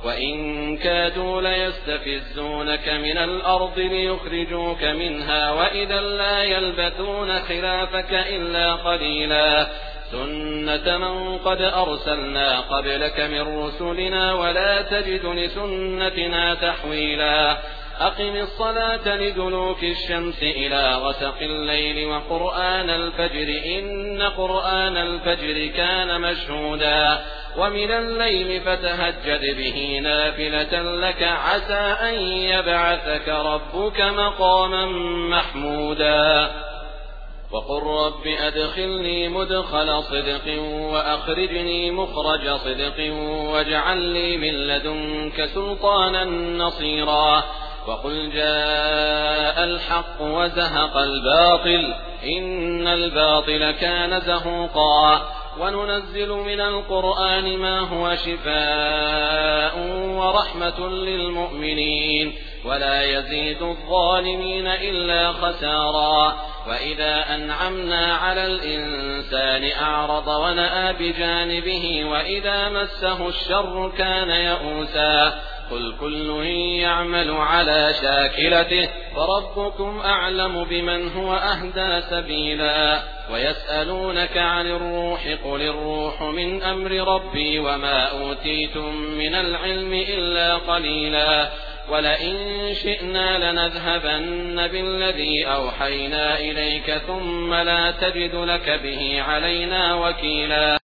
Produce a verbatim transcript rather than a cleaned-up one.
وإن كادوا ليستفزونك من الأرض ليخرجوك منها وإذا لا يلبثون خلافك إلا قليلا سنة من قد أرسلنا قبلك من رسلنا ولا تجد لسنتنا تحويلا أقم الصلاة لدلوك الشمس إلى غسق الليل وقرآن الفجر إن قرآن الفجر كان مشهودا ومن الليل فتهجد به نافلة لك عسى أن يبعثك ربك مقاما محمودا وقل رب أدخلني مدخل صدق وأخرجني مخرج صدق واجعل لي من لدنك سلطانا نصيرا وقل جاء الحق وزهق الباطل إن الباطل كان زهوقا وننزل من القرآن ما هو شفاء ورحمة للمؤمنين ولا يزيد الظالمين إلا خسارا وإذا أنعمنا على الإنسان أعرض ونأى بجانبه وإذا مسه الشر كان يئوسا قل كل يعمل على شاكلته فربكم أعلم بمن هو أهدى سبيلا ويسألونك عن الروح قل الروح من أمر ربي وما أوتيتم من العلم إلا قليلا ولئن شئنا لنذهبن بالذي أوحينا إليك ثم لا تجد لك به علينا وكيلا.